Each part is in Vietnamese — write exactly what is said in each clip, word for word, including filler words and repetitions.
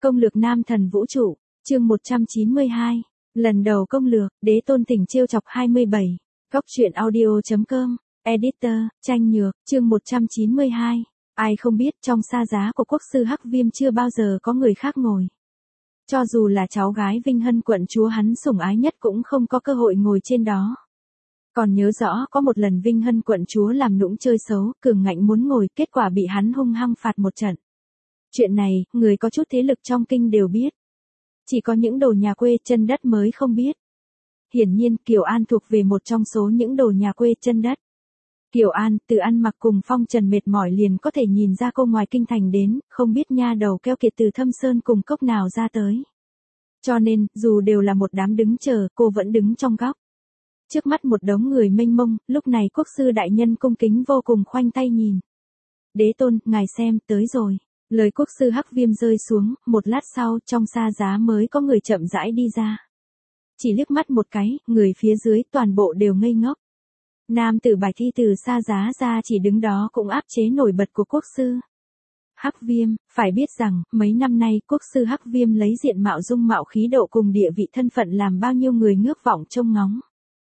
Công lược nam thần vũ trụ, chương một trăm chín mươi hai. Lần đầu công lược, đế tôn tình trêu chọc hai mươi bảy. Góc truyện audio chấm com, editor, tranh nhược, chương một trăm chín mươi hai. Ai không biết trong sa giá của quốc sư Hắc Viêm chưa bao giờ có người khác ngồi. Cho dù là cháu gái Vinh Hân quận chúa hắn sủng ái nhất cũng không có cơ hội ngồi trên đó. Còn nhớ rõ có một lần Vinh Hân quận chúa làm nũng chơi xấu, cường ngạnh muốn ngồi, kết quả bị hắn hung hăng phạt một trận. Chuyện này, người có chút thế lực trong kinh đều biết. Chỉ có những đồ nhà quê chân đất mới không biết. Hiển nhiên Kiều An thuộc về một trong số những đồ nhà quê chân đất. Kiều An, từ ăn mặc cùng phong trần mệt mỏi liền có thể nhìn ra cô ngoài kinh thành đến, không biết nha đầu keo kiệt từ Thâm Sơn cùng cốc nào ra tới. Cho nên, dù đều là một đám đứng chờ, cô vẫn đứng trong góc. Trước mắt một đống người mênh mông, lúc này quốc sư đại nhân cung kính vô cùng khoanh tay nhìn. Đế tôn, ngài xem, tới rồi. Lời quốc sư Hắc Viêm rơi xuống, một lát sau, trong sa giá mới có người chậm rãi đi ra. Chỉ liếc mắt một cái, người phía dưới toàn bộ đều ngây ngốc. Nam tử bài thi từ sa giá ra chỉ đứng đó cũng áp chế nổi bật của quốc sư Hắc Viêm. Phải biết rằng, mấy năm nay quốc sư Hắc Viêm lấy diện mạo dung mạo khí độ cùng địa vị thân phận làm bao nhiêu người ngước vọng trông ngóng.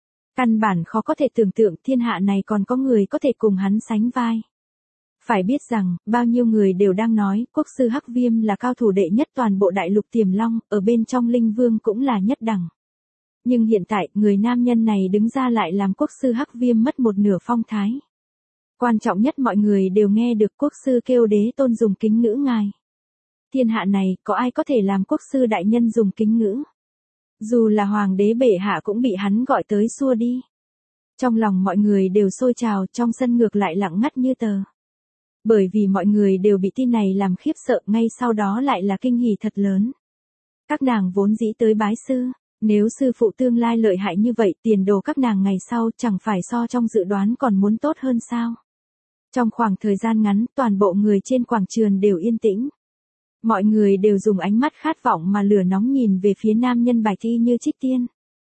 Căn bản khó có thể tưởng tượng thiên hạ này còn có người có thể cùng hắn sánh vai. Phải biết rằng, bao nhiêu người đều đang nói, quốc sư Hắc Viêm là cao thủ đệ nhất toàn bộ đại lục Tiềm Long, ở bên trong Linh Vương cũng là nhất đẳng. Nhưng hiện tại, người nam nhân này đứng ra lại làm quốc sư Hắc Viêm mất một nửa phong thái. Quan trọng nhất mọi người đều nghe được quốc sư kêu đế tôn dùng kính ngữ ngài. Thiên hạ này, có ai có thể làm quốc sư đại nhân dùng kính ngữ? Dù là hoàng đế bệ hạ cũng bị hắn gọi tới xua đi. Trong lòng mọi người đều sôi trào, trong sân ngược lại lặng ngắt như tờ. Bởi vì mọi người đều bị tin này làm khiếp sợ, ngay sau đó lại là kinh hỉ thật lớn. Các nàng vốn dĩ tới bái sư, nếu sư phụ tương lai lợi hại như vậy, tiền đồ các nàng ngày sau chẳng phải so trong dự đoán còn muốn tốt hơn sao? Trong khoảng thời gian ngắn, toàn bộ người trên quảng trường đều yên tĩnh. Mọi người đều dùng ánh mắt khát vọng mà lửa nóng nhìn về phía nam nhân bài thi như Trích Tiên.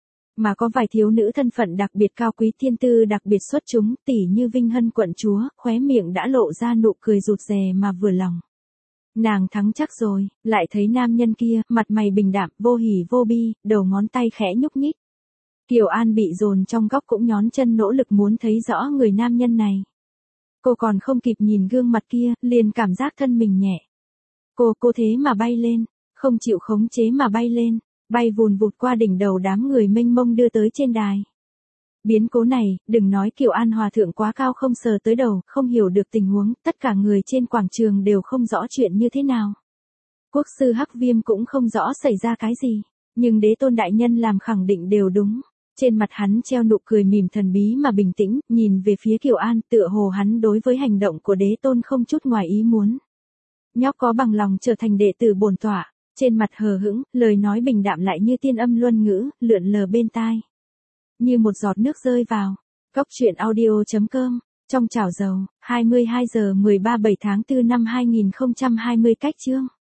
Mà có vài thiếu nữ thân phận đặc biệt cao quý thiên tư đặc biệt xuất chúng, tỉ như Vinh Hân quận chúa, khóe miệng đã lộ ra nụ cười rụt rè mà vừa lòng. Nàng thắng chắc rồi, lại thấy nam nhân kia, mặt mày bình đạm, vô hỉ vô bi, đầu ngón tay khẽ nhúc nhích. Kiều An bị dồn trong góc cũng nhón chân nỗ lực muốn thấy rõ người nam nhân này. Cô còn không kịp nhìn gương mặt kia, liền cảm giác thân mình nhẹ. Cô, cô thế mà bay lên, không chịu khống chế mà bay lên, bay vùn vụt qua đỉnh đầu đám người mênh mông đưa tới trên đài. Biến cố này, đừng nói Kiều An hòa thượng quá cao không sờ tới đầu, không hiểu được tình huống, tất cả người trên quảng trường đều không rõ chuyện như thế nào. Quốc sư Hắc Viêm cũng không rõ xảy ra cái gì, nhưng đế tôn đại nhân làm khẳng định đều đúng. Trên mặt hắn treo nụ cười mỉm thần bí mà bình tĩnh, nhìn về phía Kiều An, tựa hồ hắn đối với hành động của đế tôn không chút ngoài ý muốn. Nhóc có bằng lòng trở thành đệ tử bổn tọa, trên mặt hờ hững, lời nói bình đạm lại như tiên âm luân ngữ, lượn lờ bên tai. Như một giọt nước rơi vào. Góc truyện audio chấm com, trong chảo dầu, hai mươi hai giờ mười ba bảy tháng tư năm hai nghìn không trăm hai mươi cách chương.